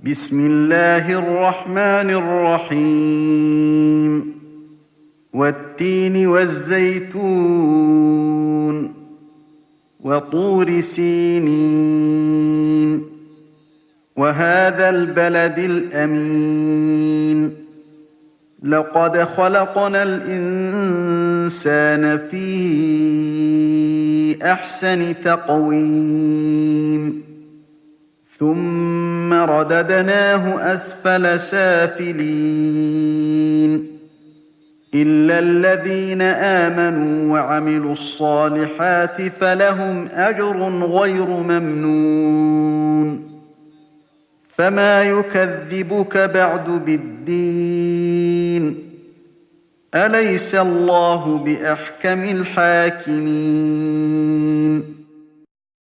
بسم الله الرحمن الرحيم والتين والزيتون وطور سينين وهذا البلد الأمين لقد خلقنا الإنسان في أحسن تقويم ثم رددناه أسفل سافلين إلا الذين آمنوا وعملوا الصالحات فلهم أجر غير ممنون فما يكذبك بعد بالدين أليس الله بأحكم الحاكمين